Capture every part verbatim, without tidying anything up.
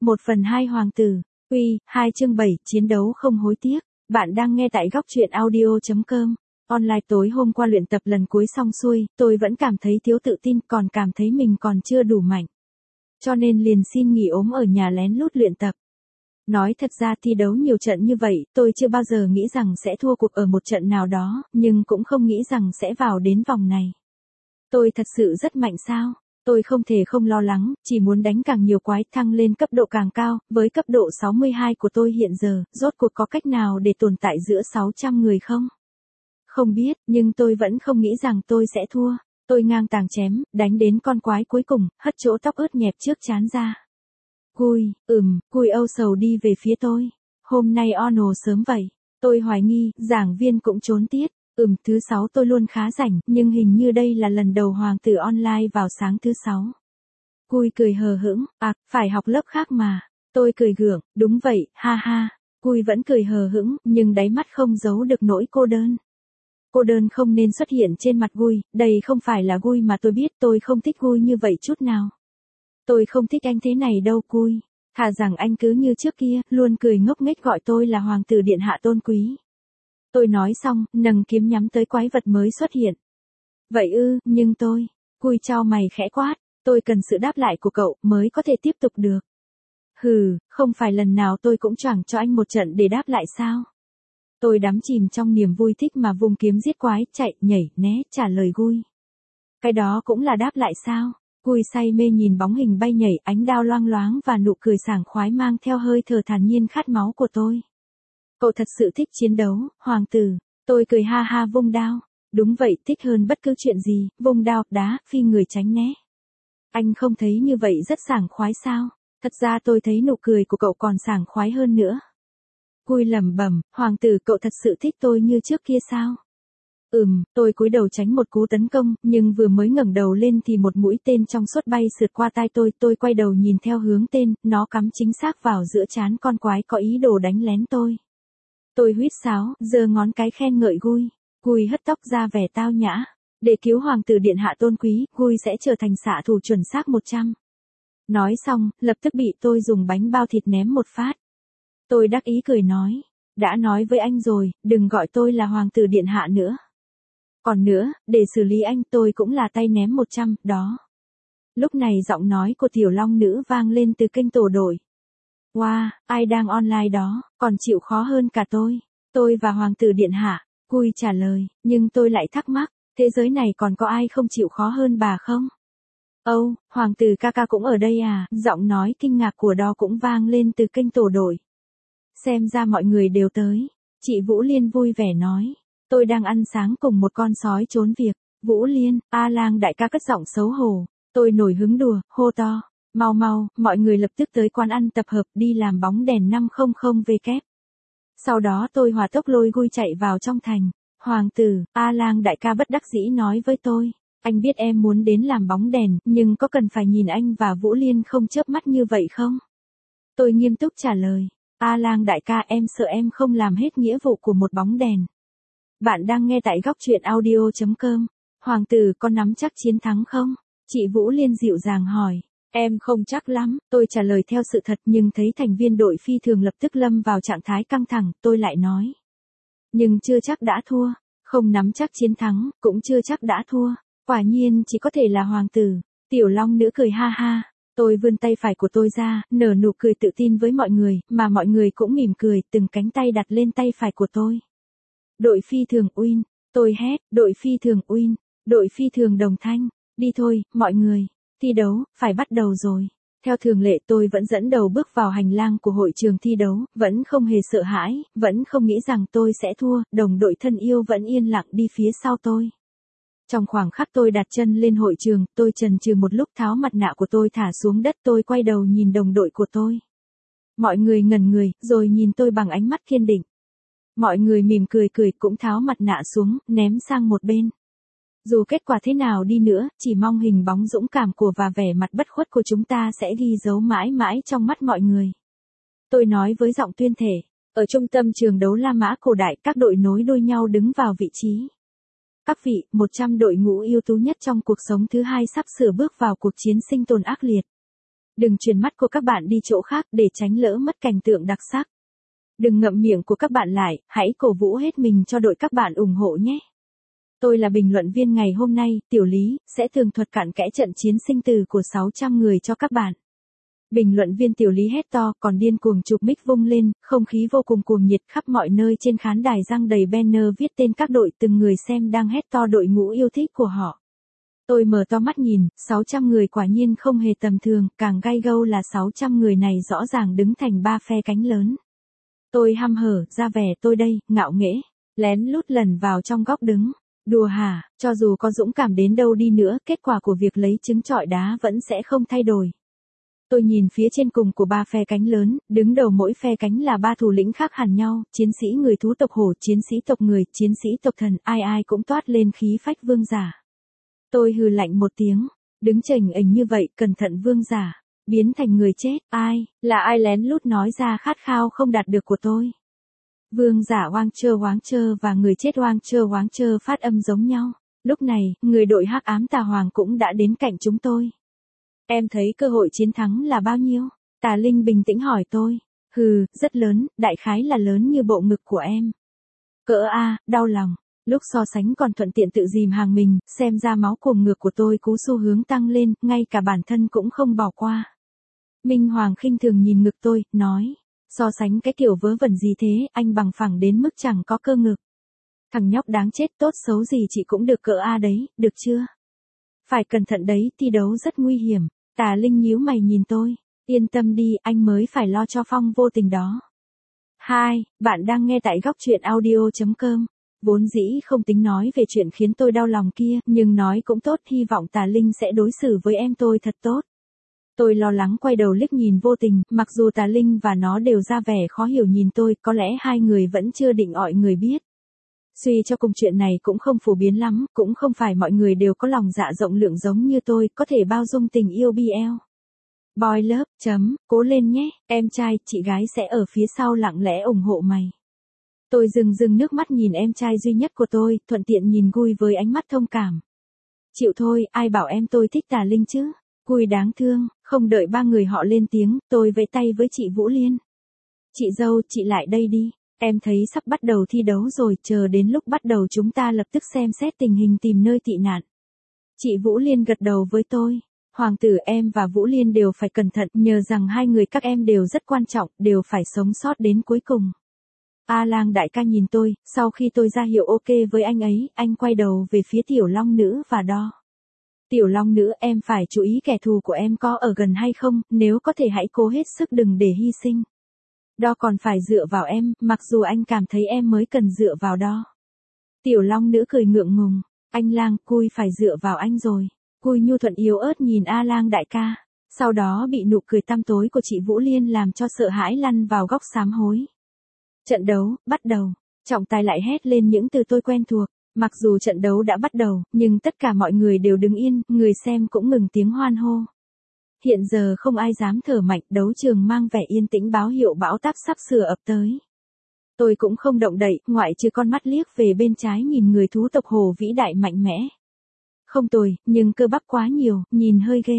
một phần hai Hoàng tử, Quy, hai chương bảy, chiến đấu không hối tiếc. Bạn đang nghe tại góc truyện audio chấm com. Online tối hôm qua luyện tập lần cuối xong xuôi, tôi vẫn cảm thấy thiếu tự tin, còn cảm thấy mình còn chưa đủ mạnh. Cho nên liền xin nghỉ ốm ở nhà lén lút luyện tập. Nói thật ra thi đấu nhiều trận như vậy, tôi chưa bao giờ nghĩ rằng sẽ thua cuộc ở một trận nào đó, nhưng cũng không nghĩ rằng sẽ vào đến vòng này. Tôi thật sự rất mạnh sao? Tôi không thể không lo lắng, chỉ muốn đánh càng nhiều quái, thăng lên cấp độ càng cao, với cấp độ sáu mươi hai của tôi hiện giờ, rốt cuộc có cách nào để tồn tại giữa sáu trăm người không? Không biết, nhưng tôi vẫn không nghĩ rằng tôi sẽ thua. Tôi ngang tàng chém, đánh đến con quái cuối cùng, hất chỗ tóc ướt nhẹp trước trán ra. Cui, ừm, cui âu sầu đi về phía tôi. Hôm nay Ono sớm vậy. Tôi hoài nghi, giảng viên cũng trốn tiết. Ừm, thứ sáu tôi luôn khá rảnh, nhưng hình như đây là lần đầu Hoàng tử online vào sáng thứ sáu. Cui cười hờ hững, à, phải học lớp khác mà. Tôi cười gượng, đúng vậy, ha ha. Cui vẫn cười hờ hững, nhưng đáy mắt không giấu được nỗi cô đơn. Cô đơn không nên xuất hiện trên mặt Gui, đây không phải là Gui mà tôi biết, tôi không thích Gui như vậy chút nào. Tôi không thích anh thế này đâu Cui. Thà rằng anh cứ như trước kia, luôn cười ngốc nghếch gọi tôi là Hoàng tử điện hạ tôn quý. Tôi nói xong, nâng kiếm nhắm tới quái vật mới xuất hiện. Vậy ư, nhưng tôi, Cui chau mày khẽ quát, tôi cần sự đáp lại của cậu mới có thể tiếp tục được. Hừ, không phải lần nào tôi cũng choảng cho anh một trận để đáp lại sao? Tôi đắm chìm trong niềm vui thích mà vùng kiếm giết quái, chạy, nhảy, né, trả lời Gui. Cái đó cũng là đáp lại sao? Gui say mê nhìn bóng hình bay nhảy, ánh đao loang loáng và nụ cười sảng khoái mang theo hơi thở thản nhiên khát máu của tôi. Cậu thật sự thích chiến đấu, Hoàng tử. Tôi cười ha ha vung đao. Đúng vậy, thích hơn bất cứ chuyện gì, vung đao, đá, phi người tránh né. Anh không thấy như vậy rất sảng khoái sao? Thật ra tôi thấy nụ cười của cậu còn sảng khoái hơn nữa. Cui lẩm bẩm, Hoàng tử cậu thật sự thích tôi như trước kia sao? Ừm, tôi cúi đầu tránh một cú tấn công, nhưng vừa mới ngẩng đầu lên thì một mũi tên trong suốt bay sượt qua tai tôi, tôi quay đầu nhìn theo hướng tên, nó cắm chính xác vào giữa trán con quái có ý đồ đánh lén tôi. Tôi huýt sáo, giơ ngón cái khen ngợi Gui. Gui hất tóc ra vẻ tao nhã. Để cứu Hoàng tử điện hạ tôn quý, Gui sẽ trở thành xạ thủ chuẩn xác một trăm. Nói xong, lập tức bị tôi dùng bánh bao thịt ném một phát. Tôi đắc ý cười nói, đã nói với anh rồi, đừng gọi tôi là Hoàng tử điện hạ nữa. Còn nữa, để xử lý anh tôi cũng là tay ném một trăm, đó. Lúc này giọng nói của tiểu long nữ vang lên từ kênh tổ đội. Wow, ai đang online đó, còn chịu khó hơn cả tôi. Tôi và Hoàng tử điện hạ, Cui trả lời, nhưng tôi lại thắc mắc, thế giới này còn có ai không chịu khó hơn bà không? Âu, oh, Hoàng tử ca ca cũng ở đây à, giọng nói kinh ngạc của đó cũng vang lên từ kênh tổ đội. Xem ra mọi người đều tới. Chị Vũ Liên vui vẻ nói, tôi đang ăn sáng cùng một con sói trốn việc. Vũ Liên, A Lang đại ca cất giọng xấu hổ. Tôi nổi hứng đùa, hô to. Mau mau, mọi người lập tức tới quán ăn tập hợp đi làm bóng đèn năm trăm W kép. Sau đó tôi hòa tốc lôi Gui chạy vào trong thành. Hoàng tử, A Lang đại ca bất đắc dĩ nói với tôi. Anh biết em muốn đến làm bóng đèn, nhưng có cần phải nhìn anh và Vũ Liên không chớp mắt như vậy không? Tôi nghiêm túc trả lời. A Lang đại ca em sợ em không làm hết nghĩa vụ của một bóng đèn. Bạn đang nghe tại góc truyện audio chấm com. Hoàng tử có nắm chắc chiến thắng không? Chị Vũ Liên dịu dàng hỏi. Em không chắc lắm, tôi trả lời theo sự thật nhưng thấy thành viên đội phi thường lập tức lâm vào trạng thái căng thẳng, tôi lại nói. Nhưng chưa chắc đã thua, không nắm chắc chiến thắng, cũng chưa chắc đã thua, quả nhiên chỉ có thể là Hoàng tử. Tiểu long nữ cười ha ha, tôi vươn tay phải của tôi ra, nở nụ cười tự tin với mọi người, mà mọi người cũng mỉm cười, từng cánh tay đặt lên tay phải của tôi. Đội phi thường Win, tôi hét, đội phi thường Win, đội phi thường Đồng Thanh, đi thôi, mọi người. Thi đấu, phải bắt đầu rồi. Theo thường lệ tôi vẫn dẫn đầu bước vào hành lang của hội trường thi đấu, vẫn không hề sợ hãi, vẫn không nghĩ rằng tôi sẽ thua, đồng đội thân yêu vẫn yên lặng đi phía sau tôi. Trong khoảng khắc tôi đặt chân lên hội trường, tôi chần chừ một lúc tháo mặt nạ của tôi thả xuống đất tôi quay đầu nhìn đồng đội của tôi. Mọi người ngẩn người, rồi nhìn tôi bằng ánh mắt kiên định. Mọi người mỉm cười cười cũng tháo mặt nạ xuống, ném sang một bên. Dù kết quả thế nào đi nữa, chỉ mong hình bóng dũng cảm của và vẻ mặt bất khuất của chúng ta sẽ ghi dấu mãi mãi trong mắt mọi người. Tôi nói với giọng tuyên thể, ở trung tâm trường đấu La Mã cổ đại các đội nối đuôi nhau đứng vào vị trí. Các vị, một trăm đội ngũ ưu tú nhất trong cuộc sống thứ hai sắp sửa bước vào cuộc chiến sinh tồn ác liệt. Đừng chuyển mắt của các bạn đi chỗ khác để tránh lỡ mất cảnh tượng đặc sắc. Đừng ngậm miệng của các bạn lại, hãy cổ vũ hết mình cho đội các bạn ủng hộ nhé. Tôi là bình luận viên ngày hôm nay, Tiểu Lý, sẽ tường thuật cặn kẽ trận chiến sinh tử của sáu trăm người cho các bạn. Bình luận viên Tiểu Lý hét to, còn điên cuồng chụp mic vung lên, không khí vô cùng cuồng nhiệt khắp mọi nơi trên khán đài răng đầy banner viết tên các đội, từng người xem đang hét to đội ngũ yêu thích của họ. Tôi mở to mắt nhìn, sáu trăm người quả nhiên không hề tầm thường, càng gay gâu là sáu trăm người này rõ ràng đứng thành ba phe cánh lớn. Tôi hăm hở, ra vẻ tôi đây, ngạo nghễ, lén lút lần vào trong góc đứng. Đùa hả, cho dù có dũng cảm đến đâu đi nữa, kết quả của việc lấy trứng trọi đá vẫn sẽ không thay đổi. Tôi nhìn phía trên cùng của ba phe cánh lớn, đứng đầu mỗi phe cánh là ba thủ lĩnh khác hẳn nhau, chiến sĩ người thú tộc hổ, chiến sĩ tộc người, chiến sĩ tộc thần, ai ai cũng toát lên khí phách vương giả. Tôi hừ lạnh một tiếng, đứng chềnh ềnh như vậy, cẩn thận vương giả, biến thành người chết, ai, là ai lén lút nói ra khát khao không đạt được của tôi. Vương giả oang chơ oáng chơ và người chết oang chơ oáng chơ phát âm giống nhau. Lúc này, người đội hắc ám tà hoàng cũng đã đến cạnh chúng tôi. Em thấy cơ hội chiến thắng là bao nhiêu? Tà Linh bình tĩnh hỏi tôi. Hừ, rất lớn, đại khái là lớn như bộ ngực của em. Cỡ A, đau lòng. Lúc so sánh còn thuận tiện tự dìm hàng mình, xem ra máu cuồng ngược của tôi cú xu hướng tăng lên, ngay cả bản thân cũng không bỏ qua. Minh Hoàng khinh thường nhìn ngực tôi, nói. So sánh cái kiểu vớ vẩn gì thế, anh bằng phẳng đến mức chẳng có cơ ngực. Thằng nhóc đáng chết, tốt xấu gì chị cũng được cỡ A đấy, được chưa? Phải cẩn thận đấy, thi đấu rất nguy hiểm. Tà Linh nhíu mày nhìn tôi. Yên tâm đi, anh mới phải lo cho Phong vô tình đó. Hai, bạn đang nghe tại góc truyện audio chấm com. Vốn dĩ không tính nói về chuyện khiến tôi đau lòng kia, nhưng nói cũng tốt, hy vọng Tà Linh sẽ đối xử với em tôi thật tốt. Tôi lo lắng quay đầu liếc nhìn vô tình, mặc dù Tà Linh và nó đều ra vẻ khó hiểu nhìn tôi, có lẽ hai người vẫn chưa định ọi người biết. Suy cho cùng chuyện này cũng không phổ biến lắm, cũng không phải mọi người đều có lòng dạ rộng lượng giống như tôi, có thể bao dung tình yêu bê lờ. Boy love, chấm, cố lên nhé, em trai, chị gái sẽ ở phía sau lặng lẽ ủng hộ mày. Tôi rưng rưng nước mắt nhìn em trai duy nhất của tôi, thuận tiện nhìn Gui với ánh mắt thông cảm. Chịu thôi, ai bảo em tôi thích Tà Linh chứ? Gui đáng thương, không đợi ba người họ lên tiếng, tôi vẫy tay với chị Vũ Liên. Chị dâu, chị lại đây đi. Em thấy sắp bắt đầu thi đấu rồi, chờ đến lúc bắt đầu chúng ta lập tức xem xét tình hình tìm nơi tị nạn. Chị Vũ Liên gật đầu với tôi. Hoàng tử em và Vũ Liên đều phải cẩn thận, nhờ rằng hai người các em đều rất quan trọng, đều phải sống sót đến cuối cùng. A Lang đại ca nhìn tôi, sau khi tôi ra hiệu ok với anh ấy, anh quay đầu về phía Tiểu Long Nữ và đo. Tiểu Long Nữ, em phải chú ý kẻ thù của em có ở gần hay không, nếu có thể hãy cố hết sức đừng để hy sinh. Đo còn phải dựa vào em, mặc dù anh cảm thấy em mới cần dựa vào đo. Tiểu Long Nữ cười ngượng ngùng, anh Lang, Cui phải dựa vào anh rồi. Cui nhu thuận yếu ớt nhìn A Lang đại ca, sau đó bị nụ cười tăm tối của chị Vũ Liên làm cho sợ hãi lăn vào góc sám hối. Trận đấu, bắt đầu. Trọng tài lại hét lên những từ tôi quen thuộc. Mặc dù trận đấu đã bắt đầu, nhưng tất cả mọi người đều đứng yên, người xem cũng ngừng tiếng hoan hô. Hiện giờ không ai dám thở mạnh, đấu trường mang vẻ yên tĩnh báo hiệu bão táp sắp sửa ập tới. Tôi cũng không động đậy, ngoại trừ con mắt liếc về bên trái nhìn người thú tộc hồ vĩ đại mạnh mẽ. Không tồi, nhưng cơ bắp quá nhiều, nhìn hơi ghê.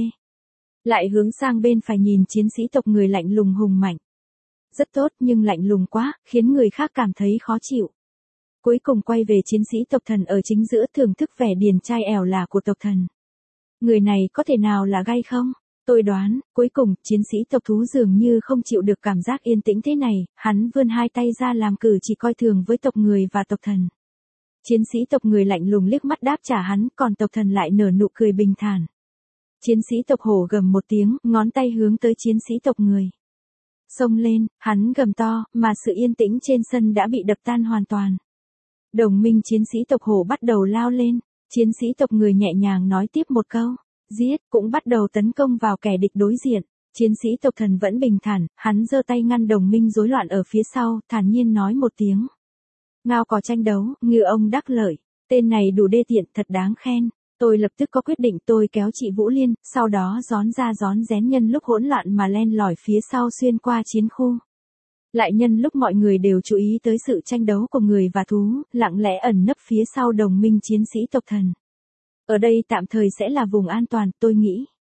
Lại hướng sang bên phải nhìn chiến sĩ tộc người lạnh lùng hùng mạnh. Rất tốt nhưng lạnh lùng quá, khiến người khác cảm thấy khó chịu. Cuối cùng quay về chiến sĩ tộc thần ở chính giữa thưởng thức vẻ điển trai ẻo lả của tộc thần. Người này có thể nào là gay không? Tôi đoán, cuối cùng, chiến sĩ tộc thú dường như không chịu được cảm giác yên tĩnh thế này, hắn vươn hai tay ra làm cử chỉ coi thường với tộc người và tộc thần. Chiến sĩ tộc người lạnh lùng liếc mắt đáp trả hắn, còn tộc thần lại nở nụ cười bình thản. Chiến sĩ tộc hổ gầm một tiếng, ngón tay hướng tới chiến sĩ tộc người. Xông lên, hắn gầm to, mà sự yên tĩnh trên sân đã bị đập tan hoàn toàn. Đồng minh chiến sĩ tộc hổ bắt đầu lao lên, chiến sĩ tộc người nhẹ nhàng nói tiếp một câu, giết, cũng bắt đầu tấn công vào kẻ địch đối diện. Chiến sĩ tộc thần vẫn bình thản, hắn giơ tay ngăn đồng minh rối loạn ở phía sau, thản nhiên nói một tiếng. Ngao có tranh đấu, ngựa ông đắc lợi, tên này đủ đê tiện, thật đáng khen. Tôi lập tức có quyết định, tôi kéo chị Vũ Liên, sau đó gión ra gión rén nhân lúc hỗn loạn mà len lỏi phía sau xuyên qua chiến khu. Lại nhân lúc mọi người đều chú ý tới sự tranh đấu của người và thú, lặng lẽ ẩn nấp phía sau đồng minh chiến sĩ tộc thần. Ở đây tạm thời sẽ là vùng an toàn, tôi nghĩ.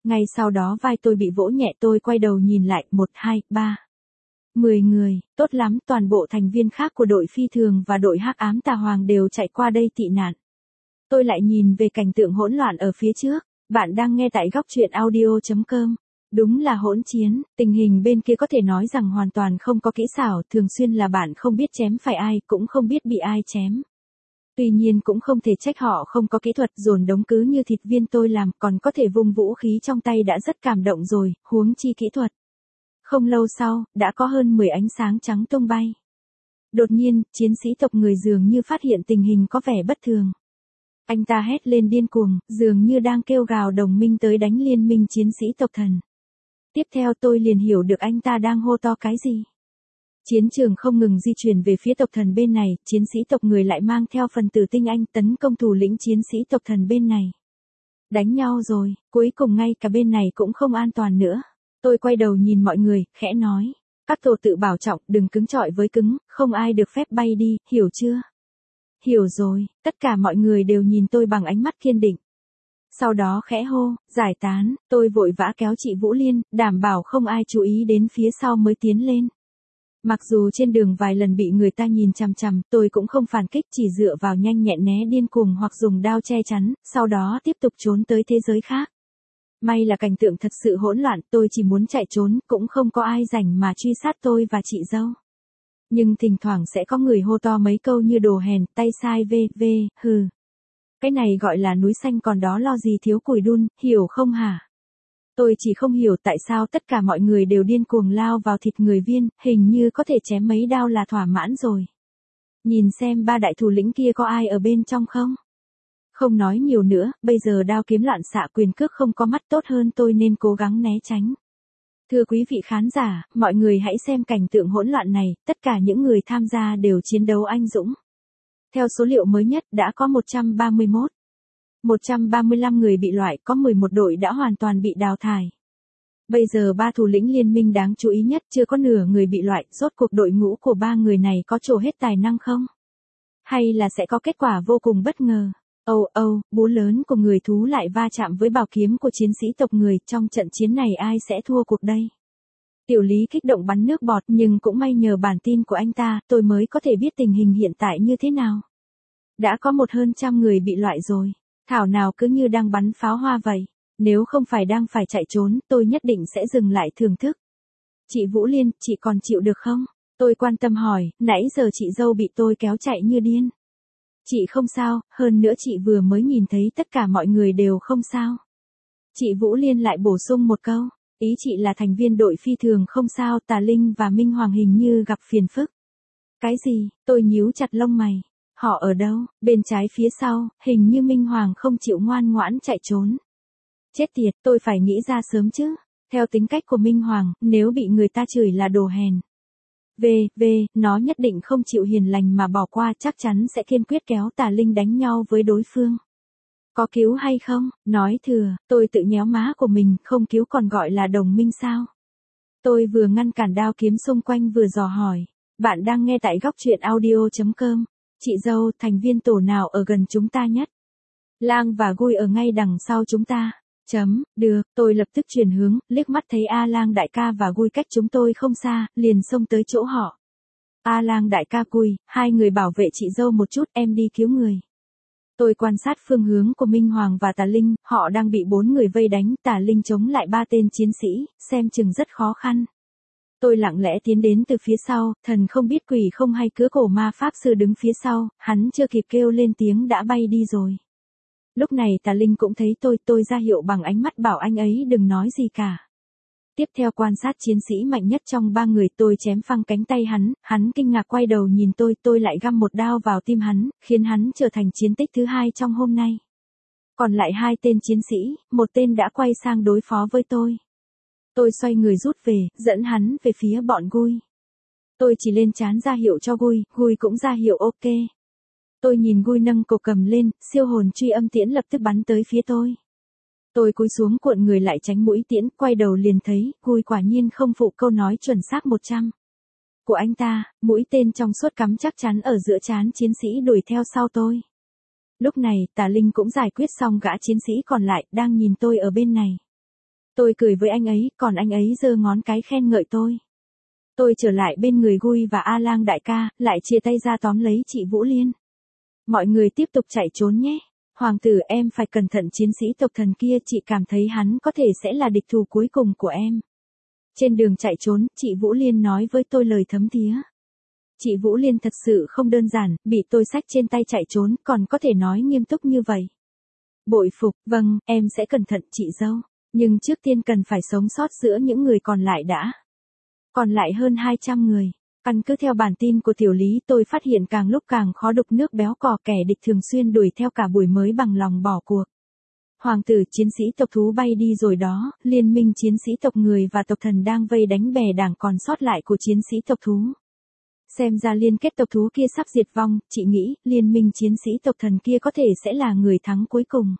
Ngay sau đó vai tôi bị vỗ nhẹ, tôi quay đầu nhìn lại, một, hai, ba. Mười người, tốt lắm, toàn bộ thành viên khác của đội phi thường và đội hắc ám tà hoàng đều chạy qua đây tị nạn. Tôi lại nhìn về cảnh tượng hỗn loạn ở phía trước. Bạn đang nghe tại góc truyện audio chấm com. Đúng là hỗn chiến, tình hình bên kia có thể nói rằng hoàn toàn không có kỹ xảo, thường xuyên là bạn không biết chém phải ai, cũng không biết bị ai chém. Tuy nhiên cũng không thể trách họ không có kỹ thuật, dồn đống cứ như thịt viên tôi làm, còn có thể vung vũ khí trong tay đã rất cảm động rồi, huống chi kỹ thuật. Không lâu sau, đã có hơn mười ánh sáng trắng tung bay. Đột nhiên, chiến sĩ tộc người dường như phát hiện tình hình có vẻ bất thường. Anh ta hét lên điên cuồng, dường như đang kêu gào đồng minh tới đánh liên minh chiến sĩ tộc thần. Tiếp theo tôi liền hiểu được anh ta đang hô to cái gì. Chiến trường không ngừng di chuyển về phía tộc thần bên này, chiến sĩ tộc người lại mang theo phần tử tinh anh tấn công thủ lĩnh chiến sĩ tộc thần bên này. Đánh nhau rồi, cuối cùng ngay cả bên này cũng không an toàn nữa. Tôi quay đầu nhìn mọi người, khẽ nói. Các tổ tự bảo trọng, đừng cứng chọi với cứng, không ai được phép bay đi, hiểu chưa? Hiểu rồi, tất cả mọi người đều nhìn tôi bằng ánh mắt kiên định. Sau đó khẽ hô, giải tán, tôi vội vã kéo chị Vũ Liên, đảm bảo không ai chú ý đến phía sau mới tiến lên. Mặc dù trên đường vài lần bị người ta nhìn chằm chằm, tôi cũng không phản kích, chỉ dựa vào nhanh nhẹn né điên cuồng hoặc dùng đao che chắn, sau đó tiếp tục trốn tới thế giới khác. May là cảnh tượng thật sự hỗn loạn, tôi chỉ muốn chạy trốn, cũng không có ai rảnh mà truy sát tôi và chị dâu. Nhưng thỉnh thoảng sẽ có người hô to mấy câu như đồ hèn, tay sai vê vê, hừ. Cái này gọi là núi xanh còn đó lo gì thiếu củi đun, hiểu không hả? Tôi chỉ không hiểu tại sao tất cả mọi người đều điên cuồng lao vào thịt người viên, hình như có thể chém mấy đao là thỏa mãn rồi. Nhìn xem ba đại thủ lĩnh kia có ai ở bên trong không? Không nói nhiều nữa, bây giờ đao kiếm loạn xạ quyền cước không có mắt, tốt hơn tôi nên cố gắng né tránh. Thưa quý vị khán giả, mọi người hãy xem cảnh tượng hỗn loạn này, tất cả những người tham gia đều chiến đấu anh dũng. Theo số liệu mới nhất đã có một trăm ba mươi mốt. một trăm ba mươi lăm người bị loại, có mười một đội đã hoàn toàn bị đào thải. Bây giờ ba thủ lĩnh liên minh đáng chú ý nhất chưa có nửa người bị loại, rốt cuộc đội ngũ của ba người này có trổ hết tài năng không? Hay là sẽ có kết quả vô cùng bất ngờ? Âu âu, búa lớn của người thú lại va chạm với bảo kiếm của chiến sĩ tộc người, trong trận chiến này ai sẽ thua cuộc đây? Tiểu Lý kích động bắn nước bọt, nhưng cũng may nhờ bản tin của anh ta, tôi mới có thể biết tình hình hiện tại như thế nào. Đã có một hơn trăm người bị loại rồi. Thảo nào cứ như đang bắn pháo hoa vậy. Nếu không phải đang phải chạy trốn, tôi nhất định sẽ dừng lại thưởng thức. Chị Vũ Liên, chị còn chịu được không? Tôi quan tâm hỏi, nãy giờ chị dâu bị tôi kéo chạy như điên. Chị không sao, hơn nữa chị vừa mới nhìn thấy tất cả mọi người đều không sao. Chị Vũ Liên lại bổ sung một câu, ý chị là thành viên đội phi thường không sao, Tà Linh và Minh Hoàng hình như gặp phiền phức. Cái gì? Tôi nhíu chặt lông mày. Họ ở đâu? Bên trái phía sau, hình như Minh Hoàng không chịu ngoan ngoãn chạy trốn. Chết tiệt, tôi phải nghĩ ra sớm chứ. Theo tính cách của Minh Hoàng, nếu bị người ta chửi là đồ hèn. Về, về, nó nhất định không chịu hiền lành mà bỏ qua, chắc chắn sẽ kiên quyết kéo Tà Linh đánh nhau với đối phương. Có cứu hay không? Nói thừa, tôi tự nhéo má của mình, không cứu còn gọi là đồng minh sao? Tôi vừa ngăn cản đao kiếm xung quanh vừa dò hỏi. Bạn đang nghe tại góc truyện audio chấm com. Chị dâu, thành viên tổ nào ở gần chúng ta nhất? Lang và Gui ở ngay đằng sau chúng ta. Chấm, được, tôi lập tức chuyển hướng, liếc mắt thấy A Lang đại ca và Gui cách chúng tôi không xa, liền xông tới chỗ họ. A Lang đại ca Gui, hai người bảo vệ chị dâu một chút, em đi cứu người. Tôi quan sát phương hướng của Minh Hoàng và Tà Linh, họ đang bị bốn người vây đánh, Tà Linh chống lại ba tên chiến sĩ, xem chừng rất khó khăn. Tôi lặng lẽ tiến đến từ phía sau, thần không biết quỷ không hay cứa cổ ma pháp sư đứng phía sau, hắn chưa kịp kêu lên tiếng đã bay đi rồi. Lúc này Tà Linh cũng thấy tôi, tôi ra hiệu bằng ánh mắt bảo anh ấy đừng nói gì cả. Tiếp theo quan sát chiến sĩ mạnh nhất trong ba người, tôi chém phăng cánh tay hắn, hắn kinh ngạc quay đầu nhìn tôi, tôi lại găm một đao vào tim hắn, khiến hắn trở thành chiến tích thứ hai trong hôm nay. Còn lại hai tên chiến sĩ, một tên đã quay sang đối phó với tôi. Tôi xoay người rút về, dẫn hắn về phía bọn Gui. Tôi chỉ lên trán ra hiệu cho Gui, Gui cũng ra hiệu ok. Tôi nhìn Gui nâng cổ cầm lên, siêu hồn truy âm tiễn lập tức bắn tới phía tôi. Tôi cúi xuống cuộn người lại tránh mũi tiễn, quay đầu liền thấy, Gui quả nhiên không phụ câu nói chuẩn xác một trăm. Của anh ta, mũi tên trong suốt cắm chắc chắn ở giữa trán chiến sĩ đuổi theo sau tôi. Lúc này, Tà Linh cũng giải quyết xong gã chiến sĩ còn lại, đang nhìn tôi ở bên này. Tôi cười với anh ấy, còn anh ấy giơ ngón cái khen ngợi tôi. Tôi trở lại bên người Gui và A Lang đại ca, lại chia tay ra tóm lấy chị Vũ Liên. Mọi người tiếp tục chạy trốn nhé. Hoàng tử em phải cẩn thận chiến sĩ tộc thần kia, chị cảm thấy hắn có thể sẽ là địch thủ cuối cùng của em. Trên đường chạy trốn, chị Vũ Liên nói với tôi lời thấm thía. Chị Vũ Liên thật sự không đơn giản, bị tôi xách trên tay chạy trốn, còn có thể nói nghiêm túc như vậy. Bội phục, vâng, em sẽ cẩn thận chị dâu. Nhưng trước tiên cần phải sống sót giữa những người còn lại đã. Còn lại hơn hai trăm người. Căn cứ theo bản tin của Tiểu Lý, tôi phát hiện càng lúc càng khó đục nước béo cò, kẻ địch thường xuyên đuổi theo cả buổi mới bằng lòng bỏ cuộc. Hoàng tử chiến sĩ tộc thú bay đi rồi đó, liên minh chiến sĩ tộc người và tộc thần đang vây đánh bè đảng còn sót lại của chiến sĩ tộc thú. Xem ra liên kết tộc thú kia sắp diệt vong, chị nghĩ liên minh chiến sĩ tộc thần kia có thể sẽ là người thắng cuối cùng.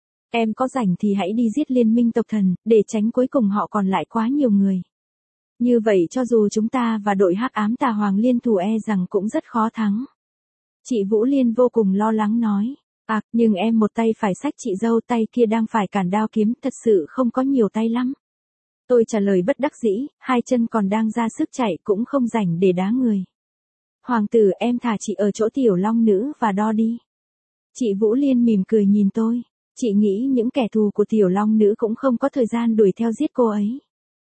Em có rảnh thì hãy đi giết liên minh tộc thần, để tránh cuối cùng họ còn lại quá nhiều người. Như vậy cho dù chúng ta và đội hắc ám tà hoàng liên thủ e rằng cũng rất khó thắng. Chị Vũ Liên vô cùng lo lắng nói. À, nhưng em một tay phải xách chị dâu, tay kia đang phải cản đao kiếm, thật sự không có nhiều tay lắm. Tôi trả lời bất đắc dĩ, hai chân còn đang ra sức chạy cũng không rảnh để đá người. Hoàng tử em thả chị ở chỗ tiểu long nữ và đo đi. Chị Vũ Liên mỉm cười nhìn tôi. Chị nghĩ những kẻ thù của tiểu long nữ cũng không có thời gian đuổi theo giết cô ấy.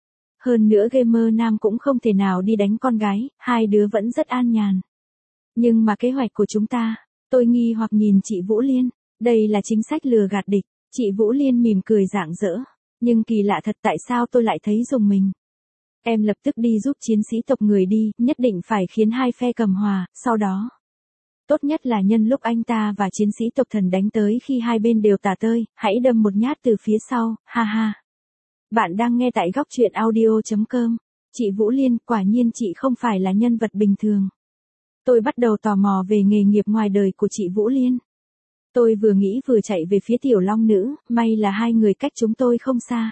Hơn nữa gamer nam cũng không thể nào đi đánh con gái, hai đứa vẫn rất an nhàn. Nhưng mà kế hoạch của chúng ta, tôi nghi hoặc nhìn chị Vũ Liên, đây là chính sách lừa gạt địch. Chị Vũ Liên mỉm cười rạng rỡ. Nhưng kỳ lạ thật, tại sao tôi lại thấy rùng mình. Em lập tức đi giúp chiến sĩ tộc người đi, nhất định phải khiến hai phe cầm hòa, sau đó. Tốt nhất là nhân lúc anh ta và chiến sĩ tộc thần đánh tới, khi hai bên đều tả tơi, hãy đâm một nhát từ phía sau, ha ha. Bạn đang nghe tại góc truyện audio chấm com. Chị Vũ Liên, quả nhiên chị không phải là nhân vật bình thường. Tôi bắt đầu tò mò về nghề nghiệp ngoài đời của chị Vũ Liên. Tôi vừa nghĩ vừa chạy về phía tiểu long nữ, may là hai người cách chúng tôi không xa.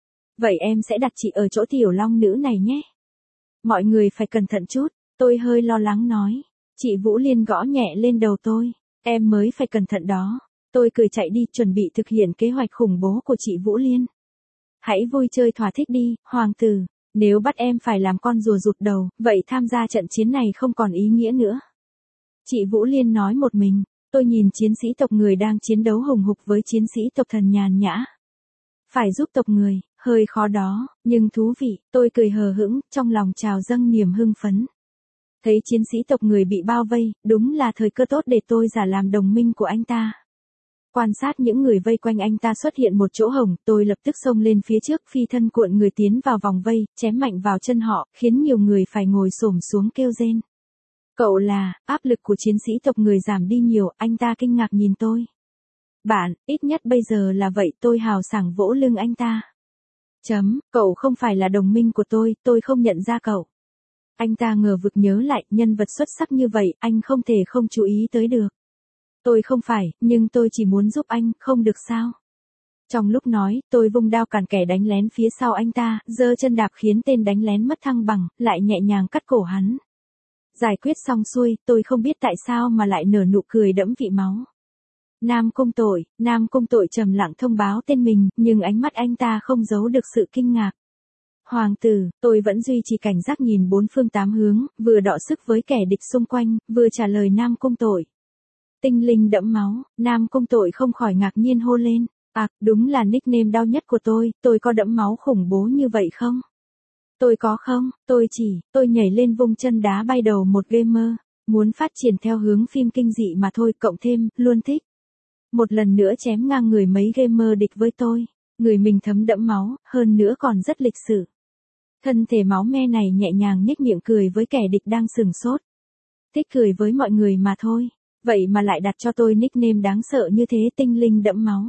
Vậy em sẽ đặt chị ở chỗ tiểu long nữ này nhé. Mọi người phải cẩn thận chút, tôi hơi lo lắng nói. Chị Vũ Liên gõ nhẹ lên đầu tôi. Em mới phải cẩn thận đó. Tôi cười chạy đi, chuẩn bị thực hiện kế hoạch khủng bố của chị Vũ Liên. Hãy vui chơi thỏa thích đi, hoàng tử. Nếu bắt em phải làm con rùa rụt đầu, vậy tham gia trận chiến này không còn ý nghĩa nữa. Chị Vũ Liên nói một mình. Tôi nhìn chiến sĩ tộc người đang chiến đấu hùng hục với chiến sĩ tộc thần nhàn nhã. Phải giúp tộc người, hơi khó đó, nhưng thú vị. Tôi cười hờ hững, trong lòng trào dâng niềm hưng phấn. Thấy chiến sĩ tộc người bị bao vây, đúng là thời cơ tốt để tôi giả làm đồng minh của anh ta. Quan sát những người vây quanh anh ta xuất hiện một chỗ hổng, tôi lập tức xông lên phía trước, phi thân cuộn người tiến vào vòng vây, chém mạnh vào chân họ, khiến nhiều người phải ngồi xổm xuống kêu rên. Cậu là, áp lực của chiến sĩ tộc người giảm đi nhiều, anh ta kinh ngạc nhìn tôi. Bạn, ít nhất bây giờ là vậy, tôi hào sảng vỗ lưng anh ta. Chấm, cậu không phải là đồng minh của tôi, tôi không nhận ra cậu. Anh ta ngờ vực nhớ lại, nhân vật xuất sắc như vậy, anh không thể không chú ý tới được. Tôi không phải, nhưng tôi chỉ muốn giúp anh, không được sao? Trong lúc nói, tôi vung đao cản kẻ đánh lén phía sau anh ta, giơ chân đạp khiến tên đánh lén mất thăng bằng, lại nhẹ nhàng cắt cổ hắn. Giải quyết xong xuôi, tôi không biết tại sao mà lại nở nụ cười đẫm vị máu. Nam Cung Tội, Nam Cung Tội trầm lặng thông báo tên mình, nhưng ánh mắt anh ta không giấu được sự kinh ngạc. Hoàng tử, tôi vẫn duy trì cảnh giác nhìn bốn phương tám hướng, vừa đọ sức với kẻ địch xung quanh, vừa trả lời Nam Cung Tội. Tinh linh đẫm máu, Nam Cung Tội không khỏi ngạc nhiên hô lên. À, đúng là nickname đau nhất của tôi, tôi có đẫm máu khủng bố như vậy không? Tôi có không, tôi chỉ, tôi nhảy lên vung chân đá bay đầu một gamer, muốn phát triển theo hướng phim kinh dị mà thôi, cộng thêm, luôn thích. Một lần nữa chém ngang người mấy gamer địch với tôi, người mình thấm đẫm máu, hơn nữa còn rất lịch sự. Thân thể máu me này nhẹ nhàng nhếch miệng cười với kẻ địch đang sừng sốt. Thích cười với mọi người mà thôi, vậy mà lại đặt cho tôi nickname đáng sợ như thế, tinh linh đẫm máu.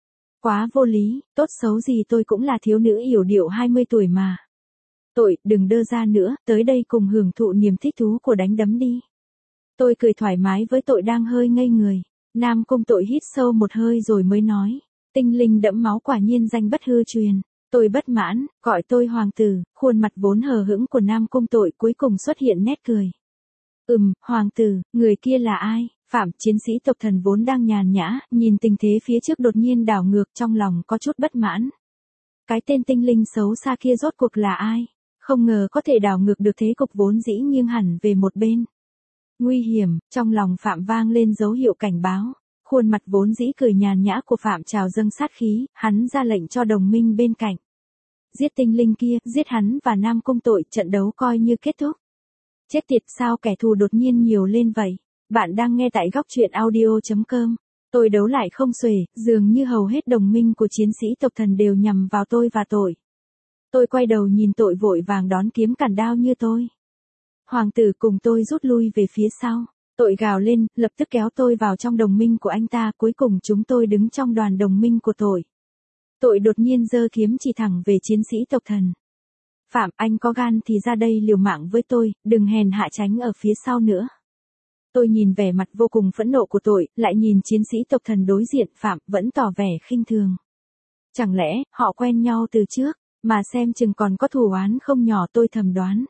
Quá vô lý, tốt xấu gì tôi cũng là thiếu nữ yểu điệu hai mươi tuổi mà. Tội, đừng đơ ra nữa, tới đây cùng hưởng thụ niềm thích thú của đánh đấm đi. Tôi cười thoải mái với Tội đang hơi ngây người. Nam Cung Tội hít sâu một hơi rồi mới nói. Tinh linh đẫm máu quả nhiên danh bất hư truyền. Tôi bất mãn, gọi tôi hoàng tử, khuôn mặt vốn hờ hững của Nam Cung Tội cuối cùng xuất hiện nét cười. Ừm, hoàng tử, người kia là ai? Phạm, chiến sĩ tộc thần vốn đang nhàn nhã, nhìn tình thế phía trước đột nhiên đảo ngược, trong lòng có chút bất mãn. cái tên tinh linh xấu xa kia rốt cuộc là ai? Không ngờ có thể đảo ngược được thế cục vốn dĩ nghiêng hẳn về một bên. Nguy hiểm, trong lòng Phạm vang lên dấu hiệu cảnh báo. Khuôn mặt vốn dĩ cười nhàn nhã của Phạm trào dâng sát khí, hắn ra lệnh cho đồng minh bên cạnh. Giết tinh linh kia, giết hắn và Nam Cung Tội, trận đấu coi như kết thúc. Chết tiệt, sao kẻ thù đột nhiên nhiều lên vậy? Bạn đang nghe tại góc truyện audio chấm com. Tôi đấu lại không xuể, dường như hầu hết đồng minh của chiến sĩ tộc thần đều nhằm vào tôi và Tội. Tôi quay đầu nhìn Tội vội vàng đón kiếm cản đao như tôi. Hoàng tử cùng tôi rút lui về phía sau. Tội gào lên, lập tức kéo tôi vào trong đồng minh của anh ta, cuối cùng chúng tôi đứng trong đoàn đồng minh của Tội. Tội đột nhiên giơ kiếm chỉ thẳng về chiến sĩ tộc thần. Phạm, anh có gan thì ra đây liều mạng với tôi, đừng hèn hạ tránh ở phía sau nữa. Tôi nhìn vẻ mặt vô cùng phẫn nộ của Tội, lại nhìn chiến sĩ tộc thần đối diện, Phạm vẫn tỏ vẻ khinh thường. Chẳng lẽ, họ quen nhau từ trước, mà xem chừng còn có thù oán không nhỏ, tôi thầm đoán.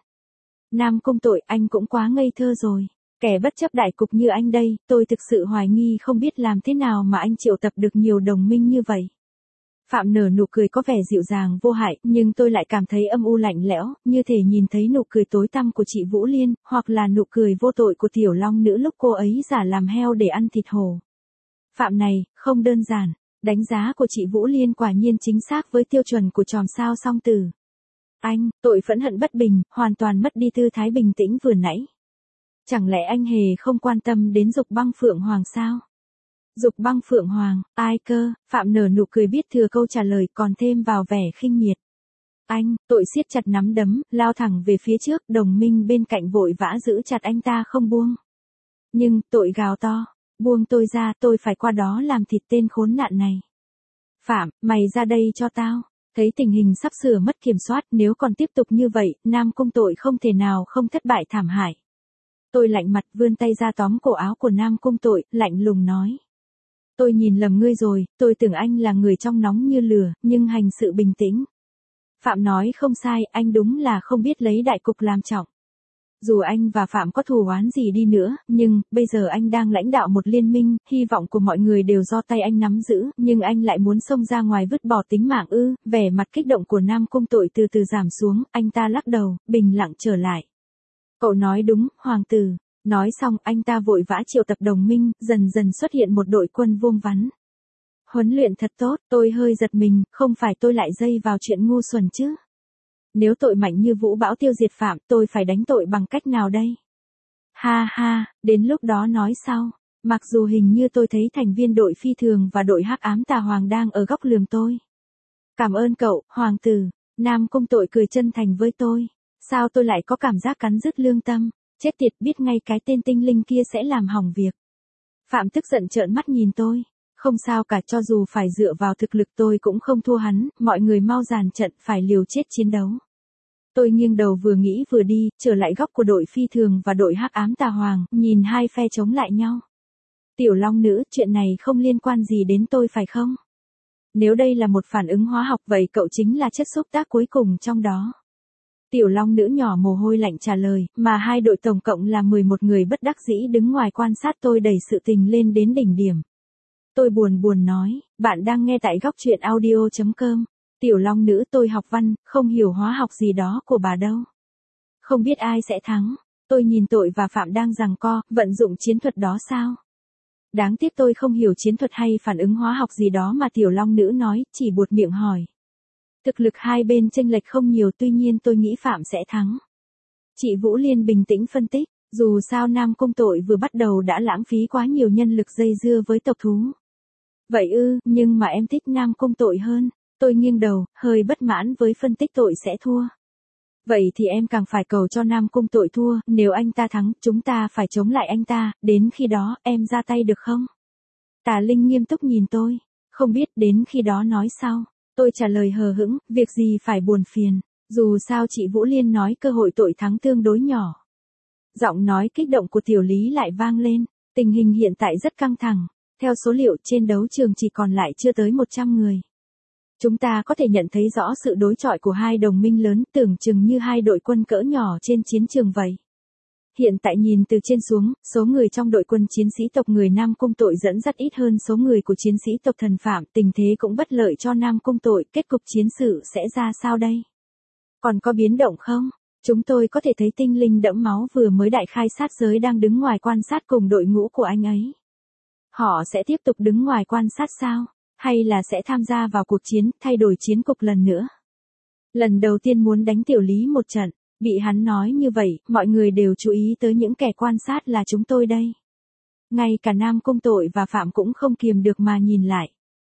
Nam Cung Tội, anh cũng quá ngây thơ rồi. Kẻ bất chấp đại cục như anh đây, tôi thực sự hoài nghi không biết làm thế nào mà anh triệu tập được nhiều đồng minh như vậy. Phạm nở nụ cười có vẻ dịu dàng vô hại, nhưng tôi lại cảm thấy âm u lạnh lẽo, như thể nhìn thấy nụ cười tối tăm của chị Vũ Liên, hoặc là nụ cười vô tội của tiểu long nữ lúc cô ấy giả làm heo để ăn thịt hổ. Phạm này, không đơn giản, đánh giá của chị Vũ Liên quả nhiên chính xác với tiêu chuẩn của chòm sao song tử. Anh, Tội phẫn hận bất bình, hoàn toàn mất đi tư thái bình tĩnh vừa nãy. Chẳng lẽ anh hề không quan tâm đến Dục Băng Phượng Hoàng sao? Dục Băng Phượng Hoàng, ai cơ? Phạm nở nụ cười biết thừa câu trả lời, còn thêm vào vẻ khinh miệt. Anh, Tội siết chặt nắm đấm, lao thẳng về phía trước, đồng minh bên cạnh vội vã giữ chặt anh ta không buông. Nhưng, Tội gào to, buông tôi ra, tôi phải qua đó làm thịt tên khốn nạn này. Phạm, mày ra đây cho tao. Thấy tình hình sắp sửa mất kiểm soát, nếu còn tiếp tục như vậy, Nam Cung Tội không thể nào không thất bại thảm hại. Tôi lạnh mặt vươn tay ra tóm cổ áo của Nam Cung Tội, lạnh lùng nói. Tôi nhìn lầm ngươi rồi, tôi tưởng anh là người trong nóng như lửa, nhưng hành sự bình tĩnh. Phạm nói không sai, anh đúng là không biết lấy đại cục làm trọng. Dù anh và Phạm có thù oán gì đi nữa, nhưng, bây giờ anh đang lãnh đạo một liên minh, hy vọng của mọi người đều do tay anh nắm giữ, nhưng anh lại muốn xông ra ngoài vứt bỏ tính mạng ư, vẻ mặt kích động của Nam Cung Tội từ từ giảm xuống, anh ta lắc đầu, bình lặng trở lại. Cậu nói đúng, hoàng tử. Nói xong, anh ta vội vã triệu tập đồng minh, dần dần xuất hiện một đội quân vuông vắn. Huấn luyện thật tốt, tôi hơi giật mình, không phải tôi lại dây vào chuyện ngu xuẩn chứ. Nếu Tội mạnh như vũ bão tiêu diệt Phạm, tôi phải đánh Tội bằng cách nào đây? Ha ha, đến lúc đó nói sau. Mặc dù hình như tôi thấy thành viên đội phi thường và đội hắc ám tà hoàng đang ở góc lườm tôi. Cảm ơn cậu, hoàng tử. Nam Cung Tội cười chân thành với tôi. Sao tôi lại có cảm giác cắn rứt lương tâm? Chết tiệt, biết ngay cái tên tinh linh kia sẽ làm hỏng việc. Phạm tức giận trợn mắt nhìn tôi. Không sao cả, cho dù phải dựa vào thực lực tôi cũng không thua hắn, mọi người mau dàn trận, phải liều chết chiến đấu. Tôi nghiêng đầu vừa nghĩ vừa đi, trở lại góc của đội phi thường và đội hắc ám tà hoàng, nhìn hai phe chống lại nhau. Tiểu long nữ, chuyện này không liên quan gì đến tôi phải không? Nếu đây là một phản ứng hóa học vậy cậu chính là chất xúc tác cuối cùng trong đó. Tiểu long nữ nhỏ mồ hôi lạnh trả lời, mà hai đội tổng cộng là mười một người bất đắc dĩ đứng ngoài quan sát tôi đẩy sự tình lên đến đỉnh điểm. Tôi buồn buồn nói, bạn đang nghe tại góc truyện audio chấm com. Tiểu long nữ, tôi học văn, không hiểu hóa học gì đó của bà đâu. Không biết ai sẽ thắng. Tôi nhìn Tội và Phạm đang giằng co, vận dụng chiến thuật đó sao? Đáng tiếc tôi không hiểu chiến thuật hay phản ứng hóa học gì đó mà tiểu long nữ nói, chỉ buột miệng hỏi. Thực lực hai bên chênh lệch không nhiều, tuy nhiên tôi nghĩ Phạm sẽ thắng. Chị Vũ Liên bình tĩnh phân tích, dù sao Nam Cung Tội vừa bắt đầu đã lãng phí quá nhiều nhân lực dây dưa với tộc thú. Vậy ư, nhưng mà em thích Nam Cung Tội hơn. Tôi nghiêng đầu, hơi bất mãn với phân tích Tội sẽ thua. Vậy thì em càng phải cầu cho Nam Cung Tội thua, nếu anh ta thắng, chúng ta phải chống lại anh ta, đến khi đó, em ra tay được không? Tà Linh nghiêm túc nhìn tôi, không biết đến khi đó nói sao. Tôi trả lời hờ hững, việc gì phải buồn phiền, dù sao chị Vũ Liên nói cơ hội Tội thắng tương đối nhỏ. Giọng nói kích động của Tiểu Lý lại vang lên, tình hình hiện tại rất căng thẳng, theo số liệu trên đấu trường chỉ còn lại chưa tới một trăm người. Chúng ta có thể nhận thấy rõ sự đối chọi của hai đồng minh lớn, tưởng chừng như hai đội quân cỡ nhỏ trên chiến trường vậy. Hiện tại nhìn từ trên xuống, số người trong đội quân chiến sĩ tộc người Nam Cung Tội dẫn dắt ít hơn số người của chiến sĩ tộc thần Phạm, tình thế cũng bất lợi cho Nam Cung Tội, kết cục chiến sự sẽ ra sao đây? Còn có biến động không? Chúng tôi có thể thấy tinh linh đẫm máu vừa mới đại khai sát giới đang đứng ngoài quan sát cùng đội ngũ của anh ấy. Họ sẽ tiếp tục đứng ngoài quan sát sao? Hay là sẽ tham gia vào cuộc chiến, thay đổi chiến cục lần nữa? Lần đầu tiên muốn đánh Tiểu Lý một trận, bị hắn nói như vậy, mọi người đều chú ý tới những kẻ quan sát là chúng tôi đây. Ngay cả Nam Cung Tội và Phạm cũng không kiềm được mà nhìn lại.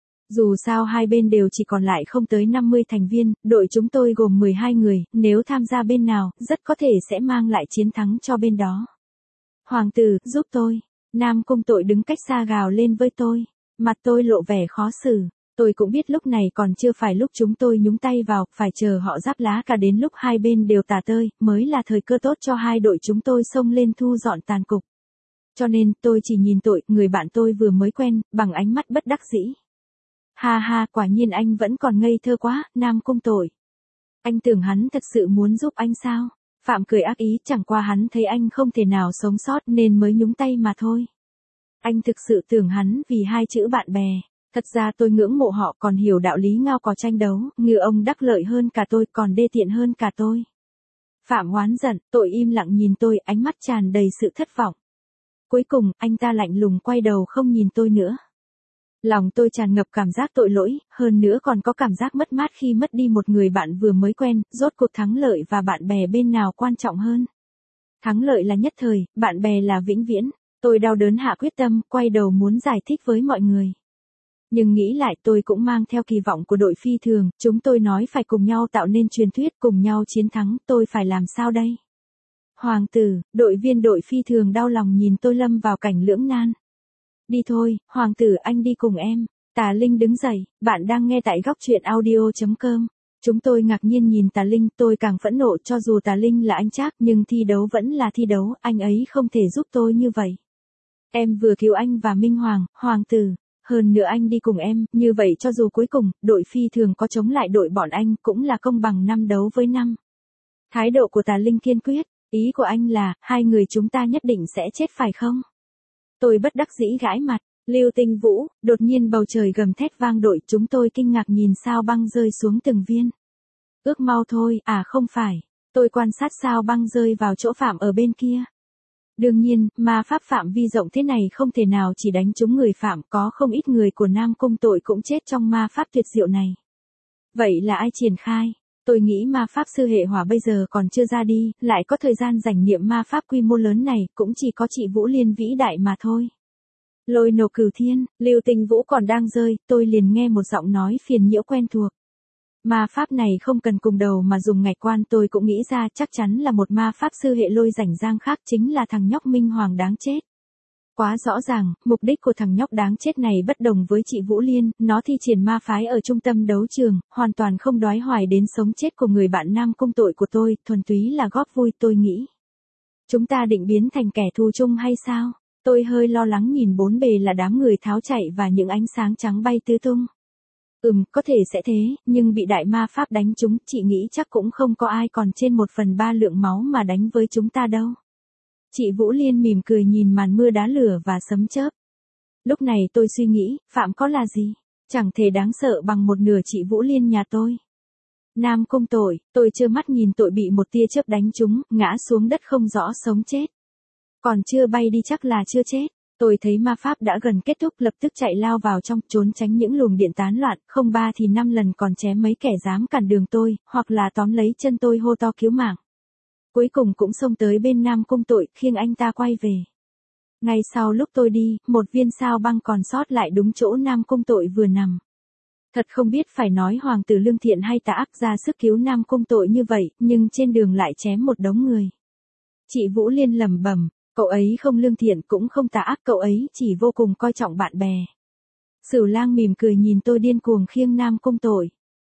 Dù sao hai bên đều chỉ còn lại không tới năm mươi thành viên, đội chúng tôi gồm mười hai người, nếu tham gia bên nào, rất có thể sẽ mang lại chiến thắng cho bên đó. Hoàng tử, giúp tôi. Nam Cung Tội đứng cách xa gào lên với tôi. Mặt tôi lộ vẻ khó xử. Tôi cũng biết lúc này còn chưa phải lúc chúng tôi nhúng tay vào, phải chờ họ giáp lá cả đến lúc hai bên đều tả tơi, mới là thời cơ tốt cho hai đội chúng tôi xông lên thu dọn tàn cục. Cho nên, tôi chỉ nhìn Tội, người bạn tôi vừa mới quen, bằng ánh mắt bất đắc dĩ. Ha ha, quả nhiên anh vẫn còn ngây thơ quá, Nam Cung Tội. Anh tưởng hắn thật sự muốn giúp anh sao? Phạm cười ác ý, chẳng qua hắn thấy anh không thể nào sống sót nên mới nhúng tay mà thôi. Anh thực sự tưởng hắn vì hai chữ bạn bè. Thật ra tôi ngưỡng mộ họ còn hiểu đạo lý ngao cò tranh đấu, ngư ông đắc lợi hơn cả tôi còn đê tiện hơn cả tôi. Phạm oán giận, Tội im lặng nhìn tôi, ánh mắt tràn đầy sự thất vọng. Cuối cùng, anh ta lạnh lùng quay đầu không nhìn tôi nữa. Lòng tôi tràn ngập cảm giác tội lỗi, hơn nữa còn có cảm giác mất mát khi mất đi một người bạn vừa mới quen, rốt cuộc thắng lợi và bạn bè bên nào quan trọng hơn. Thắng lợi là nhất thời, bạn bè là vĩnh viễn. Tôi đau đớn hạ quyết tâm, quay đầu muốn giải thích với mọi người. Nhưng nghĩ lại tôi cũng mang theo kỳ vọng của đội phi thường, chúng tôi nói phải cùng nhau tạo nên truyền thuyết, cùng nhau chiến thắng, tôi phải làm sao đây? Hoàng tử, đội viên đội phi thường đau lòng nhìn tôi lâm vào cảnh lưỡng nan. Đi thôi, Hoàng tử anh đi cùng em. Tà Linh đứng dậy, bạn đang nghe tại góc truyện audio chấm com. Chúng tôi ngạc nhiên nhìn Tà Linh, tôi càng phẫn nộ cho dù Tà Linh là anh Trác nhưng thi đấu vẫn là thi đấu, anh ấy không thể giúp tôi như vậy. Em vừa cứu anh và Minh Hoàng, Hoàng tử. Hơn nữa anh đi cùng em, như vậy cho dù cuối cùng, đội phi thường có chống lại đội bọn anh cũng là công bằng năm đấu với năm. Thái độ của Tà Linh kiên quyết, ý của anh là, hai người chúng ta nhất định sẽ chết phải không? Tôi bất đắc dĩ gãi mặt, Lưu Tinh Vũ, đột nhiên bầu trời gầm thét vang đội chúng tôi kinh ngạc nhìn sao băng rơi xuống từng viên. Ước mau thôi, à không phải, tôi quan sát sao băng rơi vào chỗ Phạm ở bên kia. Đương nhiên, ma pháp phạm vi rộng thế này không thể nào chỉ đánh trúng người phạm, có không ít người của Nam Cung Tội cũng chết trong ma pháp tuyệt diệu này. Vậy là ai triển khai? Tôi nghĩ ma pháp sư hệ hỏa bây giờ còn chưa ra đi, lại có thời gian rảnh nghiệm ma pháp quy mô lớn này, cũng chỉ có chị Vũ Liên vĩ đại mà thôi. Lôi nổ cửu thiên, Lưu Tinh Vũ còn đang rơi, tôi liền nghe một giọng nói phiền nhiễu quen thuộc. Ma pháp này không cần cùng đầu mà dùng ngạch quan, tôi cũng nghĩ ra chắc chắn là một ma pháp sư hệ lôi rảnh rang khác, chính là thằng nhóc Minh Hoàng đáng chết. Quá rõ ràng, mục đích của thằng nhóc đáng chết này bất đồng với chị Vũ Liên, nó thi triển ma phái ở trung tâm đấu trường, hoàn toàn không đoái hoài đến sống chết của người bạn Nam Cung Tội của tôi, thuần túy là góp vui tôi nghĩ. Chúng ta định biến thành kẻ thù chung hay sao? Tôi hơi lo lắng nhìn bốn bề là đám người tháo chạy và những ánh sáng trắng bay tứ tung. Ừm, có thể sẽ thế, nhưng bị đại ma pháp đánh chúng, chị nghĩ chắc cũng không có ai còn trên một phần ba lượng máu mà đánh với chúng ta đâu. Chị Vũ Liên mỉm cười nhìn màn mưa đá lửa và sấm chớp. Lúc này tôi suy nghĩ, Phạm có là gì? Chẳng thể đáng sợ bằng một nửa chị Vũ Liên nhà tôi. Nam Cung Tội, tôi trơ mắt nhìn Tội bị một tia chớp đánh trúng, ngã xuống đất không rõ sống chết. Còn chưa bay đi chắc là chưa chết. Tôi thấy ma pháp đã gần kết thúc lập tức chạy lao vào trong, trốn tránh những luồng điện tán loạn, không ba thì năm lần còn chém mấy kẻ dám cản đường tôi, hoặc là tóm lấy chân tôi hô to cứu mạng. Cuối cùng cũng xông tới bên Nam Cung Tội, khiêng anh ta quay về. Ngay sau lúc tôi đi, một viên sao băng còn sót lại đúng chỗ Nam Cung Tội vừa nằm. Thật không biết phải nói hoàng tử lương thiện hay tà ác ra sức cứu Nam Cung Tội như vậy, nhưng trên đường lại chém một đống người. Chị Vũ Liên lẩm bẩm. Cậu ấy không lương thiện cũng không tà ác, cậu ấy chỉ vô cùng coi trọng bạn bè. Sửu Lang mỉm cười nhìn tôi điên cuồng khiêng Nam Cung Tội.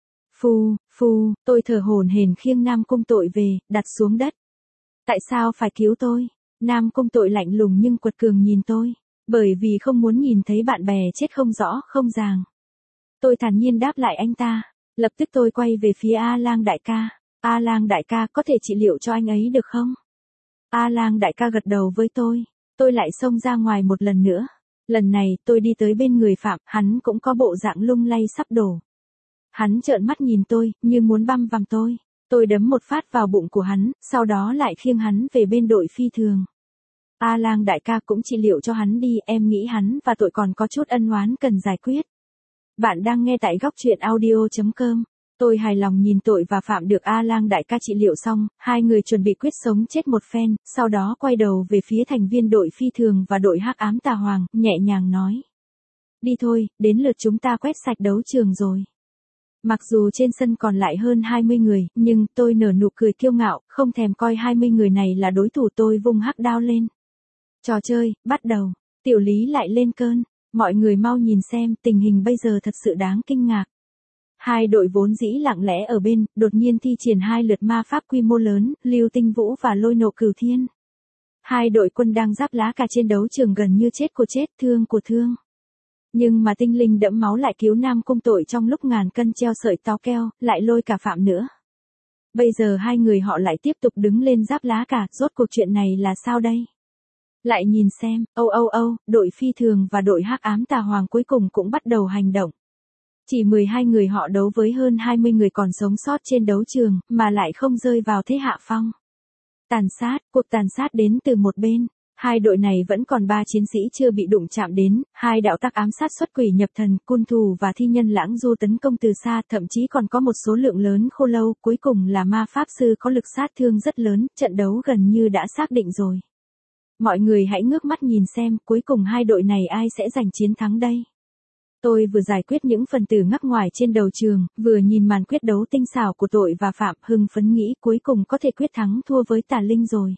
Phu, phu, tôi thở hổn hển khiêng Nam Cung Tội về, đặt xuống đất. Tại sao phải cứu tôi? Nam Cung Tội lạnh lùng nhưng quật cường nhìn tôi, bởi vì không muốn nhìn thấy bạn bè chết không rõ, không ràng. Tôi thản nhiên đáp lại anh ta, lập tức tôi quay về phía A Lang đại ca. A Lang đại ca có thể trị liệu cho anh ấy được không? A Lang đại ca gật đầu với tôi. Tôi lại xông ra ngoài một lần nữa. Lần này tôi đi tới bên người Phạm, hắn cũng có bộ dạng lung lay sắp đổ. Hắn trợn mắt nhìn tôi, như muốn băm vằm tôi. Tôi đấm một phát vào bụng của hắn, sau đó lại khiêng hắn về bên đội phi thường. A Lang đại ca cũng trị liệu cho hắn đi, em nghĩ hắn và tội còn có chút ân oán cần giải quyết. Bạn đang nghe tại góc truyện audio chấm com. Tôi hài lòng nhìn tội và Phạm được A Lang đại ca trị liệu xong, hai người chuẩn bị quyết sống chết một phen, sau đó quay đầu về phía thành viên đội phi thường và đội hắc ám tà hoàng, nhẹ nhàng nói. Đi thôi, đến lượt chúng ta quét sạch đấu trường rồi. Mặc dù trên sân còn lại hơn hai mươi người, nhưng tôi nở nụ cười kiêu ngạo, không thèm coi hai mươi người này là đối thủ. Tôi vung hắc đao lên. Trò chơi, bắt đầu. Tiểu Lý lại lên cơn. Mọi người mau nhìn xem, tình hình bây giờ thật sự đáng kinh ngạc. Hai đội vốn dĩ lặng lẽ ở bên, đột nhiên thi triển hai lượt ma pháp quy mô lớn, Lưu Tinh Vũ và Lôi Nộ Cửu Thiên. Hai đội quân đang giáp lá cả trên đấu trường gần như chết của chết, thương của thương. Nhưng mà tinh linh đẫm máu lại cứu Nam Cung Tội trong lúc ngàn cân treo sợi tóc keo, lại lôi cả Phạm nữa. Bây giờ hai người họ lại tiếp tục đứng lên giáp lá cả, rốt cuộc chuyện này là sao đây? Lại nhìn xem, âu âu âu, đội phi thường và đội hắc ám tà hoàng cuối cùng cũng bắt đầu hành động. Chỉ mười hai người họ đấu với hơn hai mươi người còn sống sót trên đấu trường, mà lại không rơi vào thế hạ phong. Tàn sát, cuộc tàn sát đến từ một bên. Hai đội này vẫn còn ba chiến sĩ chưa bị đụng chạm đến, hai đạo tắc ám sát xuất quỷ nhập thần, côn thù và thi nhân lãng du tấn công từ xa, thậm chí còn có một số lượng lớn khô lâu, cuối cùng là ma pháp sư có lực sát thương rất lớn, trận đấu gần như đã xác định rồi. Mọi người hãy ngước mắt nhìn xem, cuối cùng hai đội này ai sẽ giành chiến thắng đây? Tôi vừa giải quyết những phần tử ngắc ngoài trên đầu trường, vừa nhìn màn quyết đấu tinh xảo của Tội và Phạm, hưng phấn nghĩ cuối cùng có thể quyết thắng thua với Tà Linh rồi.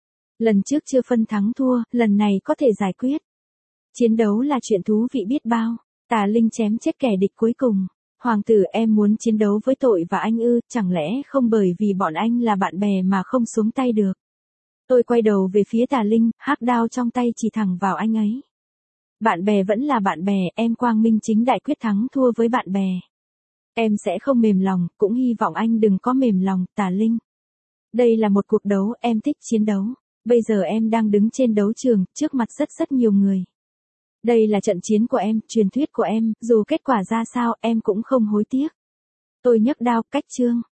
Lần trước chưa phân thắng thua, lần này có thể giải quyết. Chiến đấu là chuyện thú vị biết bao. Tà Linh chém chết kẻ địch cuối cùng. Hoàng tử em muốn chiến đấu với Tội và anh ư, chẳng lẽ không bởi vì bọn anh là bạn bè mà không xuống tay được. Tôi quay đầu về phía Tà Linh, hắc đao trong tay chỉ thẳng vào anh ấy. Bạn bè vẫn là bạn bè, em quang minh chính đại quyết thắng thua với bạn bè. Em sẽ không mềm lòng, cũng hy vọng anh đừng có mềm lòng, Tà Linh. Đây là một cuộc đấu, em thích chiến đấu. Bây giờ em đang đứng trên đấu trường, trước mặt rất rất nhiều người. Đây là trận chiến của em, truyền thuyết của em, dù kết quả ra sao, em cũng không hối tiếc. Tôi nhấc đao, cách chương.